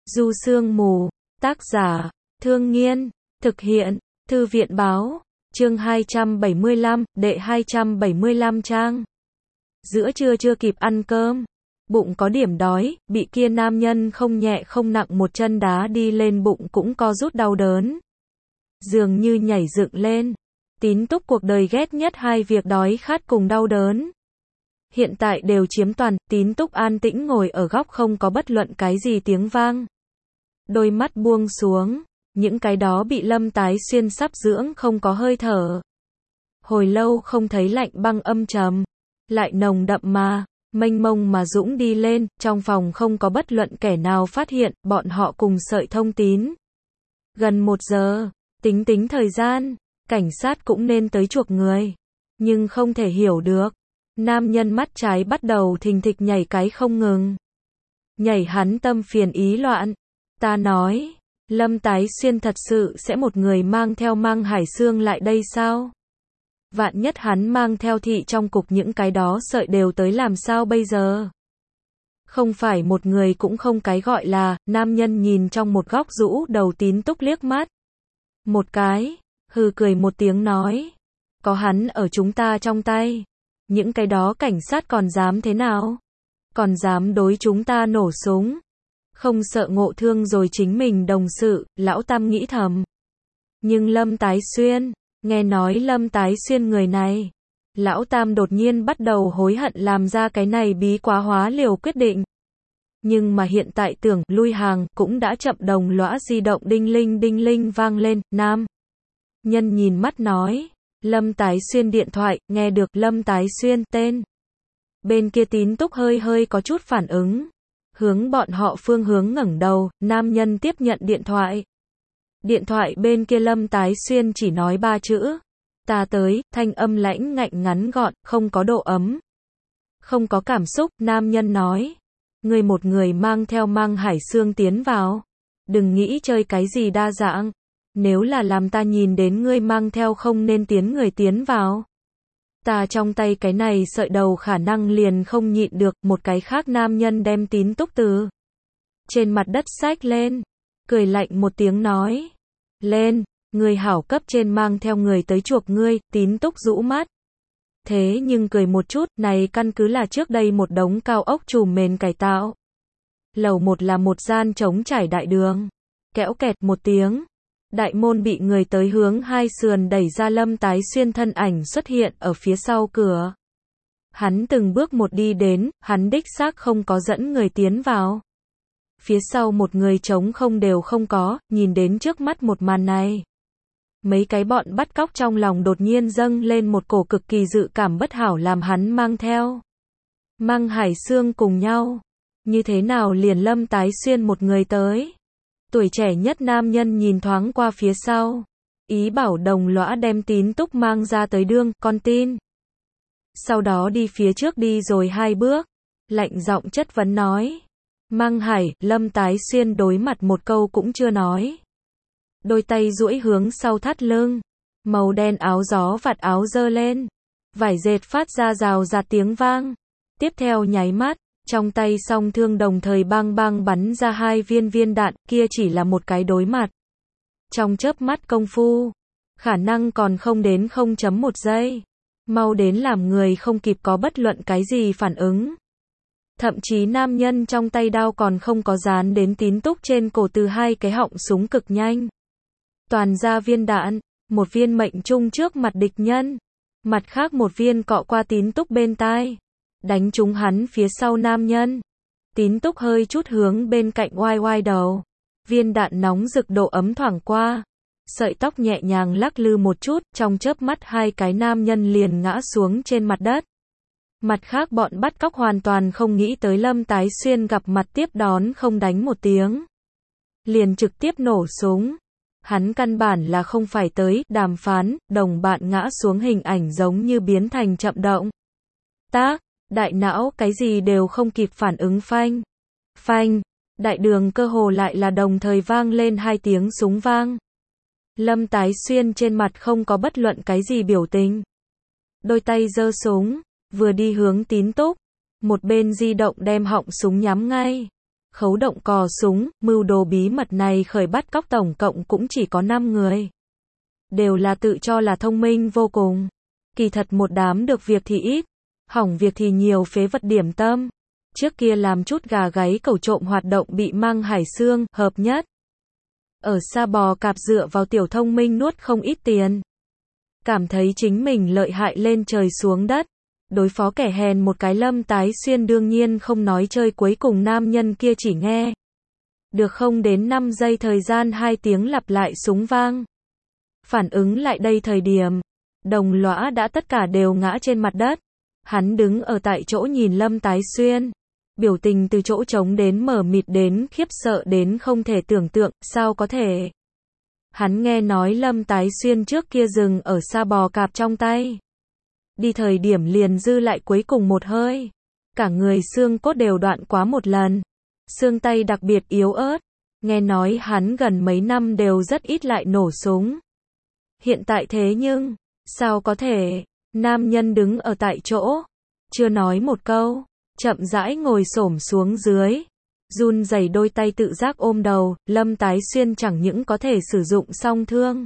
Du Sương Mù, tác giả, Thương Nghiên, thực hiện, Thư viện Báo, chương 275, đệ 275 trang. Giữa trưa chưa kịp ăn cơm, bụng có điểm đói, bị kia nam nhân không nhẹ không nặng một chân đá đi lên bụng cũng co rút đau đớn. Dường như nhảy dựng lên. Tín Túc cuộc đời ghét nhất hai việc đói khát cùng đau đớn. Hiện tại đều chiếm toàn, Tín Túc an tĩnh ngồi ở góc không có bất luận cái gì tiếng vang. Đôi mắt buông xuống, những cái đó bị Lâm Tái Xuyên sắp dưỡng không có hơi thở. Hồi lâu không thấy lạnh băng âm trầm, lại nồng đậm mà, mênh mông mà dũng đi lên, trong phòng không có bất luận kẻ nào phát hiện, bọn họ cùng sợi thông tín. Gần 1 giờ, tính thời gian, cảnh sát cũng nên tới chuộc người. Nhưng không thể hiểu được. Nam nhân mắt trái bắt đầu thình thịch nhảy cái không ngừng. Nhảy hắn tâm phiền ý loạn. Ta nói, Lâm Tái Xuyên thật sự sẽ một người mang theo Mang Hải Xương lại đây sao? Vạn nhất hắn mang theo thị trong cục những cái đó sợi đều tới làm sao bây giờ? Không phải một người cũng không cái gọi là, nam nhân nhìn trong một góc rũ đầu Tín Túc liếc mắt. Một cái, hừ cười một tiếng nói. Có hắn ở chúng ta trong tay. Những cái đó cảnh sát còn dám thế nào? Còn dám đối chúng ta nổ súng? Không sợ ngộ thương rồi chính mình đồng sự, lão Tam nghĩ thầm. Nhưng Lâm Tái Xuyên, nghe nói Lâm Tái Xuyên người này. Lão Tam đột nhiên bắt đầu hối hận làm ra cái này bí quá hóa liều quyết định. Nhưng mà hiện tại tưởng lui hàng cũng đã chậm, đồng lõa di động đinh linh vang lên. Nam nhân nhìn mắt nói. Lâm Tái Xuyên điện thoại, nghe được Lâm Tái Xuyên tên. Bên kia Tín Túc hơi có chút phản ứng. Hướng bọn họ phương hướng ngẩng đầu, nam nhân tiếp nhận điện thoại. Điện thoại bên kia Lâm Tái Xuyên chỉ nói 3 chữ. Ta tới, thanh âm lãnh ngạnh ngắn gọn, không có độ ấm. Không có cảm xúc, nam nhân nói. Ngươi một người mang theo Mang Hải Xương tiến vào. Đừng nghĩ chơi cái gì đa dạng. Nếu là làm ta nhìn đến ngươi mang theo không nên người tiến vào. Ta trong tay cái này sợi đầu khả năng liền không nhịn được. Một cái khác nam nhân đem Tín Túc từ trên mặt đất xách lên. Cười lạnh một tiếng nói. Lên, người hảo cấp trên mang theo người tới chuộc ngươi. Tín Túc rũ mắt. Thế nhưng cười một chút, này căn cứ là trước đây một đống cao ốc trùm mền cải tạo. Lầu 1 là một gian trống trải đại đường. Kẽo kẹt một tiếng. Đại môn bị người tới hướng hai sườn đẩy ra, Lâm Tái Xuyên thân ảnh xuất hiện ở phía sau cửa. Hắn từng bước một đi đến, hắn đích xác không có dẫn người tiến vào. Phía sau một người trống không đều không có, nhìn đến trước mắt một màn này. Mấy cái bọn bắt cóc trong lòng đột nhiên dâng lên một cổ cực kỳ dự cảm bất hảo, làm hắn mang theo Mang Hải Xương cùng nhau. Như thế nào liền Lâm Tái Xuyên một người tới? Tuổi trẻ nhất nam nhân nhìn thoáng qua phía sau. Ý bảo đồng lõa đem Tín Túc mang ra tới đương, con tin. Sau đó đi phía trước đi rồi 2 bước. Lạnh giọng chất vấn nói. Mang Hải, Lâm Tái Xuyên đối mặt một câu cũng chưa nói. Đôi tay duỗi hướng sau thắt lưng. Màu đen áo gió vạt áo giơ lên. Vải dệt phát ra rào rạt tiếng vang. Tiếp theo nháy mắt. Trong tay song thương đồng thời bang bắn ra 2 viên đạn, kia chỉ là một cái đối mặt. Trong chớp mắt công phu, khả năng còn không đến 0.1 giây. Mau đến làm người không kịp có bất luận cái gì phản ứng. Thậm chí nam nhân trong tay đao còn không có dán đến Tín Túc trên cổ, từ 2 cái họng súng cực nhanh. Toàn ra viên đạn, một viên mệnh trung trước mặt địch nhân. Mặt khác một viên cọ qua Tín Túc bên tai. Đánh trúng hắn phía sau nam nhân. Tín Túc hơi chút hướng bên cạnh oai đầu. Viên đạn nóng rực độ ấm thoảng qua. Sợi tóc nhẹ nhàng lắc lư một chút, trong chớp mắt 2 cái nam nhân liền ngã xuống trên mặt đất. Mặt khác bọn bắt cóc hoàn toàn không nghĩ tới Lâm Tái Xuyên gặp mặt tiếp đón không đánh một tiếng. Liền trực tiếp nổ súng. Hắn căn bản là không phải tới đàm phán, đồng bạn ngã xuống hình ảnh giống như biến thành chậm động tác. Đại não cái gì đều không kịp phản ứng, phanh, đại đường cơ hồ lại là đồng thời vang lên 2 tiếng súng vang. Lâm Tái Xuyên trên mặt không có bất luận cái gì biểu tình. Đôi tay giơ súng, vừa đi hướng Tín Túc, một bên di động đem họng súng nhắm ngay. Khấu động cò súng, mưu đồ bí mật này khởi bắt cóc tổng cộng cũng chỉ có 5 người. Đều là tự cho là thông minh vô cùng. Kỳ thật một đám được việc thì ít, hỏng việc thì nhiều phế vật điểm tâm. Trước kia làm chút gà gáy cẩu trộm hoạt động bị mang hải xương, hợp nhất. Ở Sa Bò Cạp dựa vào tiểu thông minh nuốt không ít tiền. Cảm thấy chính mình lợi hại lên trời xuống đất. Đối phó kẻ hèn một cái Lâm Tái Xuyên đương nhiên không nói chơi, cuối cùng nam nhân kia chỉ nghe. Được không đến 5 giây thời gian 2 tiếng lặp lại súng vang. Phản ứng lại đây thời điểm, đồng lõa đã tất cả đều ngã trên mặt đất. Hắn đứng ở tại chỗ nhìn Lâm Tái Xuyên. Biểu tình từ chỗ trống đến mờ mịt đến khiếp sợ đến không thể tưởng tượng, sao có thể. Hắn nghe nói Lâm Tái Xuyên trước kia dừng ở Sa Bò Cạp trong tay. Đi thời điểm liền dư lại cuối cùng một hơi. Cả người xương cốt đều đoạn quá một lần. Xương tay đặc biệt yếu ớt. Nghe nói hắn gần mấy năm đều rất ít lại nổ súng. Hiện tại thế nhưng, sao có thể, nam nhân đứng ở tại chỗ, chưa nói một câu, chậm rãi ngồi xổm xuống dưới, run rẩy đôi tay tự giác ôm đầu. Lâm Tái Xuyên chẳng những có thể sử dụng song thương,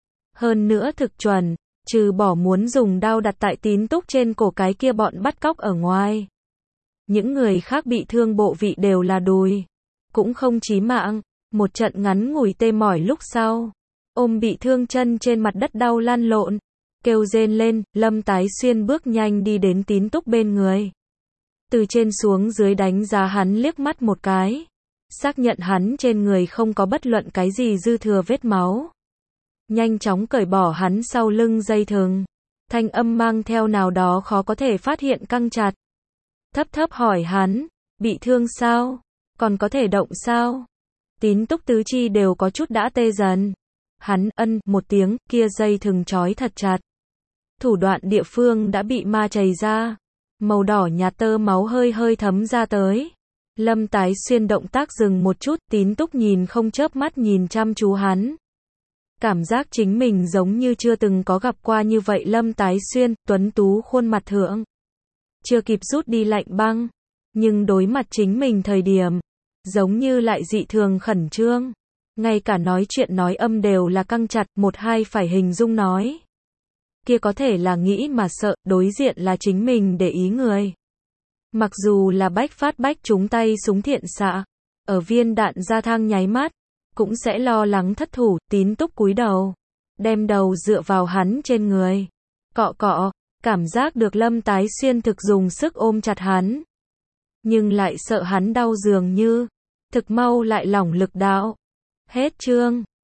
hơn nữa thực chuẩn, trừ bỏ muốn dùng đao đặt tại Tín Túc trên cổ cái kia bọn bắt cóc ở ngoài. Những người khác bị thương bộ vị đều là đùi, cũng không chí mạng, một trận ngắn ngủi tê mỏi lúc sau. Ôm bị thương chân trên mặt đất đau lăn lộn, kêu rên lên, Lâm Tái Xuyên bước nhanh đi đến Tín Túc bên người. Từ trên xuống dưới đánh giá hắn liếc mắt một cái. Xác nhận hắn trên người không có bất luận cái gì dư thừa vết máu. Nhanh chóng cởi bỏ hắn sau lưng dây thừng. Thanh âm mang theo nào đó khó có thể phát hiện căng chặt. Thấp thấp hỏi hắn, bị thương sao? Còn có thể động sao? Tín Túc tứ chi đều có chút đã tê dần. Hắn ân một tiếng, kia dây thừng trói thật chặt. Thủ đoạn địa phương đã bị ma chảy ra. Màu đỏ nhạt tơ máu hơi hơi thấm ra tới. Lâm Tái Xuyên động tác dừng một chút, Tín Túc nhìn không chớp mắt nhìn chăm chú hắn. Cảm giác chính mình giống như chưa từng có gặp qua như vậy. Lâm Tái Xuyên, tuấn tú khuôn mặt thượng. Chưa kịp rút đi lạnh băng. Nhưng đối mặt chính mình thời điểm, giống như lại dị thường khẩn trương. Ngay cả nói chuyện nói âm đều là căng chặt, một hai phải hình dung nói. Kia có thể là nghĩ mà sợ, đối diện là chính mình để ý người. Mặc dù là bách phát bách trúng tay súng thiện xạ, ở viên đạn ra thang nháy mắt, cũng sẽ lo lắng thất thủ. Tín Túc cúi đầu, đem đầu dựa vào hắn trên người. Cọ cọ, cảm giác được Lâm Tái Xuyên thực dùng sức ôm chặt hắn. Nhưng lại sợ hắn đau dường như, thực mau lại lỏng lực đạo. Hết chương.